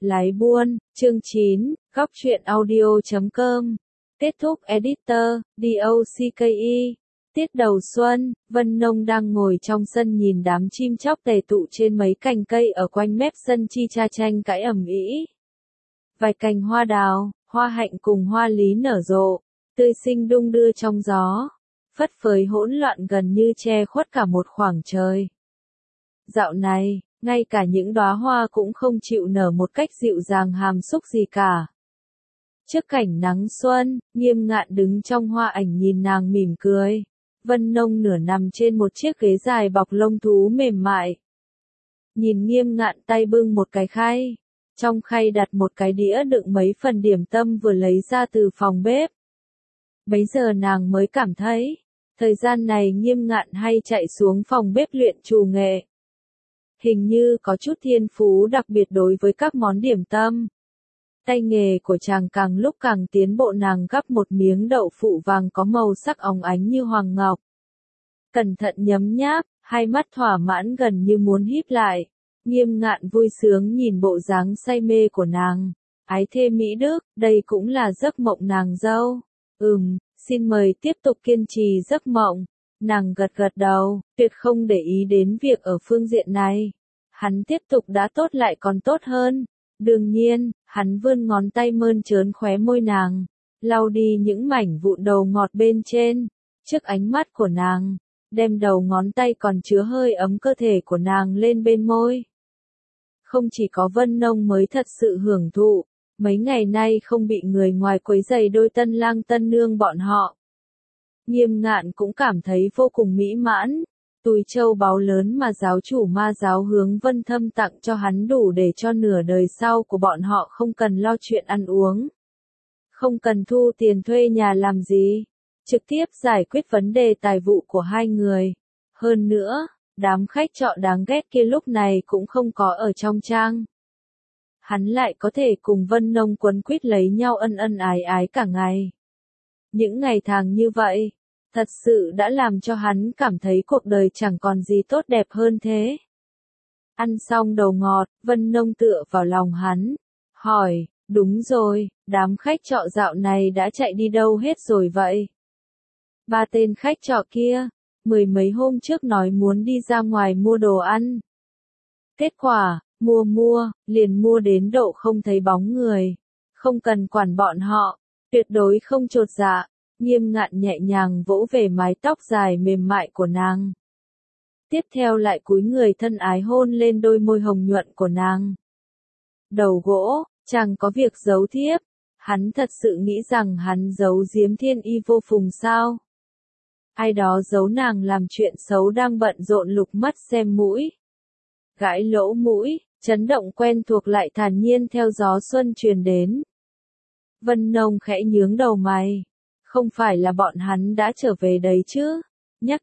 Lái buôn, chương 9, góc truyện audio.com. Kết thúc editor, DOCKE. Tiết đầu xuân, Vân Nông đang ngồi trong sân nhìn đám chim chóc tề tụ trên mấy cành cây ở quanh mép sân chi cha tranh cãi ầm ĩ. Vài cành hoa đào, hoa hạnh cùng hoa lý nở rộ, tươi xinh đung đưa trong gió, phất phới hỗn loạn gần như che khuất cả một khoảng trời. Dạo này, ngay cả những đóa hoa cũng không chịu nở một cách dịu dàng hàm xúc gì cả. Trước cảnh nắng xuân, Nghiêm Ngạn đứng trong hoa ảnh nhìn nàng mỉm cười. Vân Nông nửa nằm trên một chiếc ghế dài bọc lông thú mềm mại. Nhìn Nghiêm Ngạn tay bưng một cái khay. Trong khay đặt một cái đĩa đựng mấy phần điểm tâm vừa lấy ra từ phòng bếp. Bấy giờ nàng mới cảm thấy, thời gian này Nghiêm Ngạn hay chạy xuống phòng bếp luyện trù nghệ. Hình như có chút thiên phú đặc biệt đối với các món điểm tâm. Tay nghề của chàng càng lúc càng tiến bộ, nàng gắp một miếng đậu phụ vàng có màu sắc óng ánh như hoàng ngọc. Cẩn thận nhấm nháp, hai mắt thỏa mãn gần như muốn híp lại. Nghiêm Ngạn vui sướng nhìn bộ dáng say mê của nàng. Ái thê Mỹ Đức, đây cũng là giấc mộng nàng dâu. Xin mời tiếp tục kiên trì giấc mộng. Nàng gật gật đầu, tuyệt không để ý đến việc ở phương diện này. Hắn tiếp tục đã tốt lại còn tốt hơn. Đương nhiên, hắn vươn ngón tay mơn trớn khóe môi nàng, lau đi những mảnh vụn đầu ngọt bên trên, trước ánh mắt của nàng, đem đầu ngón tay còn chứa hơi ấm cơ thể của nàng lên bên môi. Không chỉ có Vân Nông mới thật sự hưởng thụ, mấy ngày nay không bị người ngoài quấy rầy đôi tân lang tân nương bọn họ. Nghiêm Ngạn cũng cảm thấy vô cùng mỹ mãn. Túi châu báu lớn mà giáo chủ ma giáo Hướng Vân Thâm tặng cho hắn đủ để cho nửa đời sau của bọn họ không cần lo chuyện ăn uống. Không cần thu tiền thuê nhà làm gì. Trực tiếp giải quyết vấn đề tài vụ của hai người. Hơn nữa, đám khách trọ đáng ghét kia lúc này cũng không có ở trong trang. Hắn lại có thể cùng Vân Nông quấn quýt lấy nhau ân ân ái ái cả ngày. Những ngày tháng như vậy, thật sự đã làm cho hắn cảm thấy cuộc đời chẳng còn gì tốt đẹp hơn thế. Ăn xong đầu ngọt, Vân Nông tựa vào lòng hắn, hỏi, đúng rồi, đám khách trọ dạo này đã chạy đi đâu hết rồi vậy? Ba tên khách trọ kia, mười mấy hôm trước nói muốn đi ra ngoài mua đồ ăn. Kết quả, liền mua đến độ không thấy bóng người. Không cần quản bọn họ, tuyệt đối không chột dạ. Nghiêm Ngạn nhẹ nhàng vỗ về mái tóc dài mềm mại của nàng. Tiếp theo lại cúi người thân ái hôn lên đôi môi hồng nhuận của nàng. Đầu gỗ, chẳng có việc giấu thiếp. Hắn thật sự nghĩ rằng hắn giấu giếm Thiên Y Vô Phùng sao? Ai đó giấu nàng làm chuyện xấu đang bận rộn lục mắt xem mũi. Gãi lỗ mũi, chấn động quen thuộc lại thản nhiên theo gió xuân truyền đến. Vân Nông khẽ nhướng đầu mày. Không phải là bọn hắn đã trở về đấy chứ? Nhắc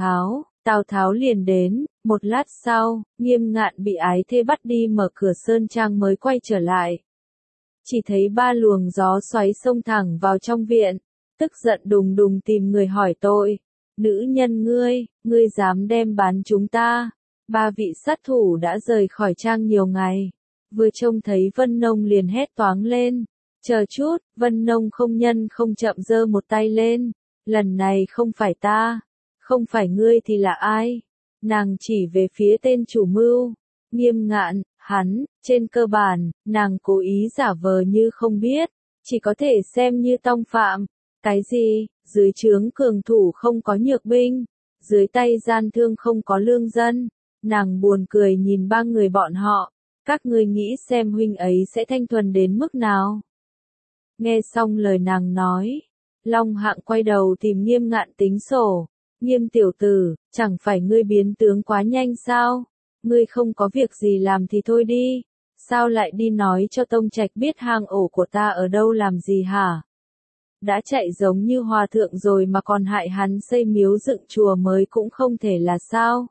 Tào Tháo liền đến. Một lát sau, Nghiêm Ngạn bị ái thê bắt đi mở cửa sơn trang mới quay trở lại. Chỉ thấy ba luồng gió xoáy xông thẳng vào trong viện, tức giận đùng đùng tìm người hỏi tội. Nữ nhân ngươi dám đem bán chúng ta? Ba vị sát thủ đã rời khỏi trang nhiều ngày. Vừa trông thấy Vân Nông liền hét toáng lên. Chờ chút, Vân Nông không nhân không chậm giơ một tay lên. Lần này không phải ta, không phải ngươi thì là ai? Nàng chỉ về phía tên chủ mưu. Nghiêm Ngạn, hắn, trên cơ bản, nàng cố ý giả vờ như không biết, chỉ có thể xem như tông phạm. Cái gì, dưới trướng cường thủ không có nhược binh, dưới tay gian thương không có lương dân. Nàng buồn cười nhìn ba người bọn họ, các ngươi nghĩ xem huynh ấy sẽ thanh thuần đến mức nào? Nghe xong lời nàng nói, Long Hạng quay đầu tìm Nghiêm Ngạn tính sổ. Nghiêm tiểu tử, chẳng phải ngươi biến tướng quá nhanh sao? Ngươi không có việc gì làm thì thôi đi. Sao lại đi nói cho Tông Trạch biết hang ổ của ta ở đâu làm gì hả? Đã chạy giống như hòa thượng rồi mà còn hại hắn xây miếu dựng chùa mới cũng không thể là sao?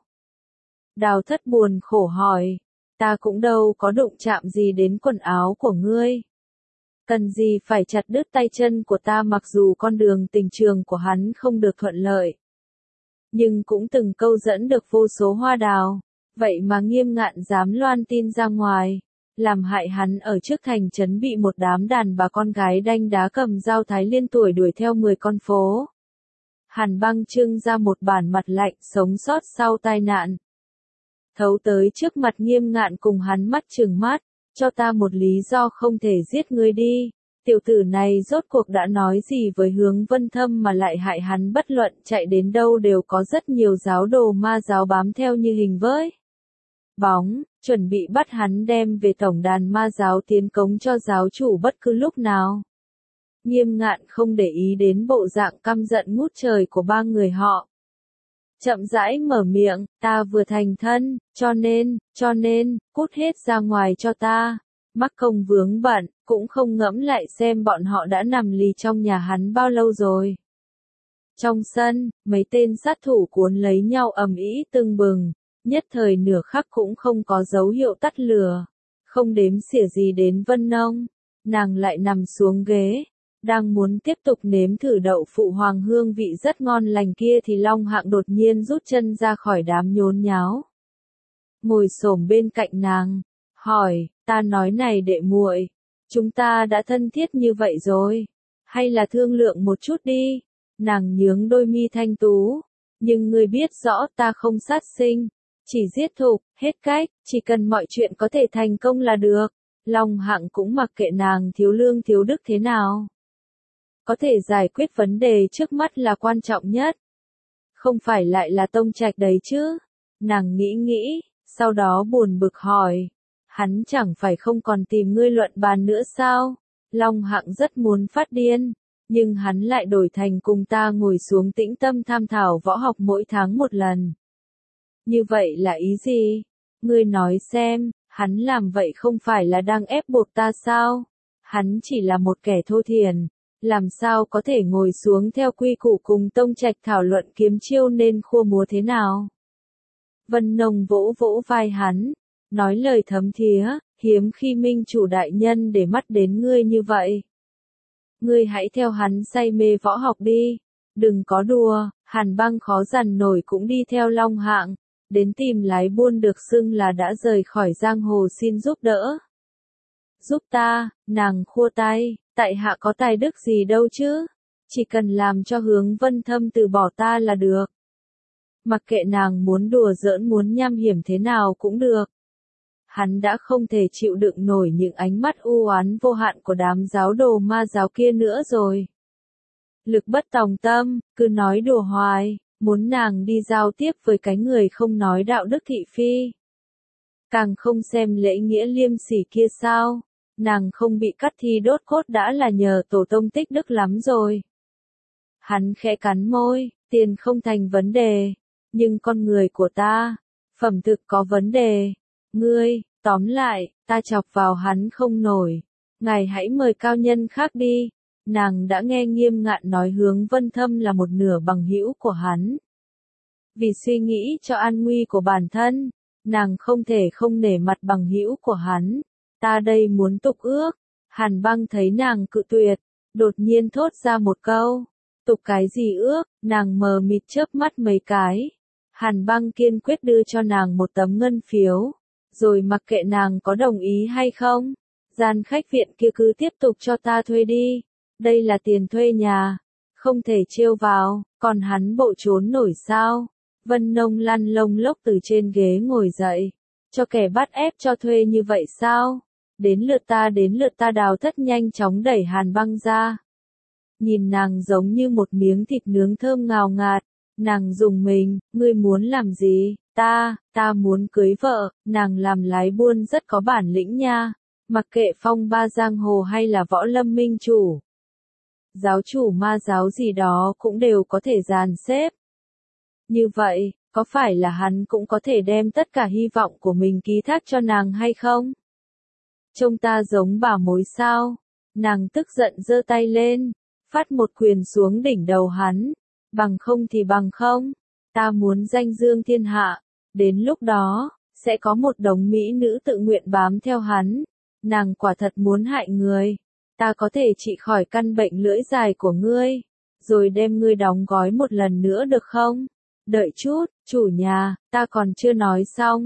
Đào Thất buồn khổ hỏi, ta cũng đâu có đụng chạm gì đến quần áo của ngươi. Cần gì phải chặt đứt tay chân của ta, mặc dù con đường tình trường của hắn không được thuận lợi. Nhưng cũng từng câu dẫn được vô số hoa đào. Vậy mà Nghiêm Ngạn dám loan tin ra ngoài. làm hại hắn ở trước thành trấn bị một đám đàn bà con gái đanh đá cầm dao thái liên tuổi đuổi theo 10 con phố. Hàn Băng trưng ra một bản mặt lạnh, sống sót sau tai nạn. Thấu tới trước mặt Nghiêm Ngạn cùng hắn mắt trừng mắt, cho ta một lý do không thể giết ngươi đi. Tiểu tử này rốt cuộc đã nói gì với Hướng Vân Thâm mà lại hại hắn, bất luận chạy đến đâu đều có rất nhiều giáo đồ ma giáo bám theo như hình với bóng, chuẩn bị bắt hắn đem về tổng đàn ma giáo tiến cống cho giáo chủ bất cứ lúc nào. Nghiêm Ngạn không để ý đến bộ dạng căm giận ngút trời của ba người họ. Chậm rãi mở miệng, ta vừa thành thân, cho nên, cút hết ra ngoài cho ta. Mắc công vướng bận, cũng không ngẫm lại xem bọn họ đã nằm lì trong nhà hắn bao lâu rồi. Trong sân, mấy tên sát thủ cuốn lấy nhau ầm ĩ tưng bừng, nhất thời nửa khắc cũng không có dấu hiệu tắt lửa. Không đếm xỉa gì đến Vân Nông, nàng lại nằm xuống ghế, đang muốn tiếp tục nếm thử đậu phụ hoàng hương vị rất ngon lành kia thì Long Hạng đột nhiên rút chân ra khỏi đám nhốn nháo. Ngồi xổm bên cạnh nàng, hỏi, ta nói này đệ muội, chúng ta đã thân thiết như vậy rồi, hay là thương lượng một chút đi. Nàng nhướng đôi mi thanh tú, nhưng ngươi biết rõ ta không sát sinh, chỉ giết thục, hết cách, chỉ cần mọi chuyện có thể thành công là được. Long Hạng cũng mặc kệ nàng thiếu lương thiếu đức thế nào. Có thể giải quyết vấn đề trước mắt là quan trọng nhất. Không phải lại là Tông Trạch đấy chứ. Nàng nghĩ, sau đó buồn bực hỏi. Hắn chẳng phải không còn tìm ngươi luận bàn nữa sao? Long Hạng rất muốn phát điên, nhưng hắn lại đổi thành cùng ta ngồi xuống tĩnh tâm tham thảo võ học mỗi tháng một lần. Như vậy là ý gì? Ngươi nói xem, hắn làm vậy không phải là đang ép buộc ta sao? Hắn chỉ là một kẻ thô thiển, làm sao có thể ngồi xuống theo quy củ cùng Tông Trạch thảo luận kiếm chiêu nên khua múa thế nào? Vân Nông vỗ vỗ vai hắn, nói lời thấm thía, hiếm khi minh chủ đại nhân để mắt đến ngươi như vậy. Ngươi hãy theo hắn say mê võ học đi, đừng có đùa. Hàn Băng khó dằn nổi cũng đi theo Long Hạng, đến tìm lái buôn được xưng là đã rời khỏi giang hồ xin giúp đỡ. Giúp ta, nàng khua tay, tại hạ có tài đức gì đâu chứ, chỉ cần làm cho Hướng Vân Thâm từ bỏ ta là được. Mặc kệ nàng muốn đùa giỡn muốn nham hiểm thế nào cũng được. Hắn đã không thể chịu đựng nổi những ánh mắt u oán vô hạn của đám giáo đồ ma giáo kia nữa rồi. Lực bất tòng tâm, cứ nói đùa hoài, muốn nàng đi giao tiếp với cái người không nói đạo đức thị phi. Càng không xem lễ nghĩa liêm sỉ kia sao, nàng không bị cắt thi đốt cốt đã là nhờ tổ tông tích đức lắm rồi. Hắn khẽ cắn môi, tiền không thành vấn đề, nhưng con người của ta, phẩm thực có vấn đề. Ngươi, tóm lại, ta chọc vào hắn không nổi, ngài hãy mời cao nhân khác đi. Nàng đã nghe Nghiêm Ngạn nói Hướng Vân Thâm là một nửa bằng hữu của hắn. Vì suy nghĩ cho an nguy của bản thân, nàng không thể không nể mặt bằng hữu của hắn. Ta đây muốn tục ước. Hàn Băng thấy nàng cự tuyệt, đột nhiên thốt ra một câu. Tục cái gì ước? Nàng mờ mịt chớp mắt mấy cái. Hàn Băng kiên quyết đưa cho nàng một tấm ngân phiếu, rồi mặc kệ nàng có đồng ý hay không, gian khách viện kia cứ tiếp tục cho ta thuê đi. Đây là tiền thuê nhà, không thể trêu vào, còn hắn bộ trốn nổi sao? Vân Nông lăn lông lốc từ trên ghế ngồi dậy, cho kẻ bắt ép cho thuê như vậy sao? Đến lượt ta. Đào Thất nhanh chóng đẩy Hàn Băng ra. Nhìn nàng giống như một miếng thịt nướng thơm ngào ngạt, nàng rùng mình, ngươi muốn làm gì? Ta muốn cưới vợ. Nàng làm lái buôn rất có bản lĩnh nha, mặc kệ phong ba giang hồ hay là võ lâm minh chủ. Giáo chủ ma giáo gì đó cũng đều có thể dàn xếp. Như vậy, có phải là hắn cũng có thể đem tất cả hy vọng của mình ký thác cho nàng hay không? Trông ta giống bà mối sao? Nàng tức giận giơ tay lên, phát một quyền xuống đỉnh đầu hắn. Bằng không thì bằng không. Ta muốn danh dương thiên hạ. Đến lúc đó, sẽ có một đống mỹ nữ tự nguyện bám theo hắn. Nàng quả thật muốn hại người. Ta có thể trị khỏi căn bệnh lưỡi dài của ngươi, rồi đem ngươi đóng gói một lần nữa được không? Đợi chút, chủ nhà, ta còn chưa nói xong.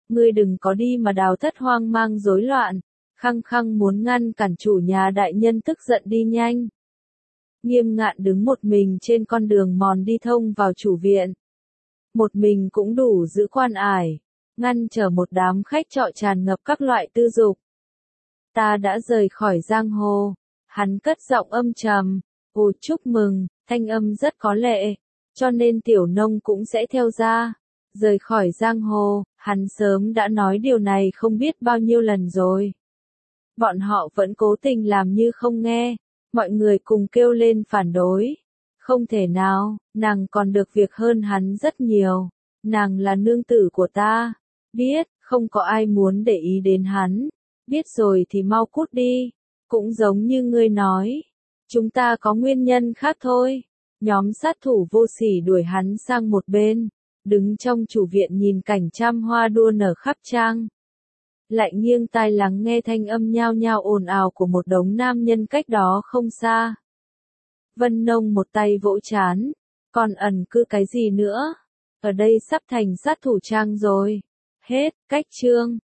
Ngươi đừng có đi mà đào thất hoang mang rối loạn, khăng khăng muốn ngăn cản chủ nhà đại nhân tức giận đi nhanh. Nghiêm Ngạn đứng một mình trên con đường mòn đi thông vào chủ viện. Một mình cũng đủ giữ quan ải, ngăn trở một đám khách trọ tràn ngập các loại tư dục. Ta đã rời khỏi giang hồ, hắn cất giọng âm trầm, ồ chúc mừng, thanh âm rất có lệ, cho nên tiểu nông cũng sẽ theo ra. Rời khỏi giang hồ, hắn sớm đã nói điều này không biết bao nhiêu lần rồi. Bọn họ vẫn cố tình làm như không nghe, mọi người cùng kêu lên phản đối. Không thể nào, nàng còn được việc hơn hắn rất nhiều, nàng là nương tử của ta, biết, không có ai muốn để ý đến hắn, biết rồi thì mau cút đi, cũng giống như ngươi nói, chúng ta có nguyên nhân khác thôi. Nhóm sát thủ vô sỉ đuổi hắn sang một bên, đứng trong chủ viện nhìn cảnh trăm hoa đua nở khắp trang. Lại nghiêng tai lắng nghe thanh âm nhao nhao ồn ào của một đống nam nhân cách đó không xa. Vân Nông một tay vỗ chán, còn ẩn cư cái gì nữa? Ở đây sắp thành sát thủ trang rồi. Hết, cách chương.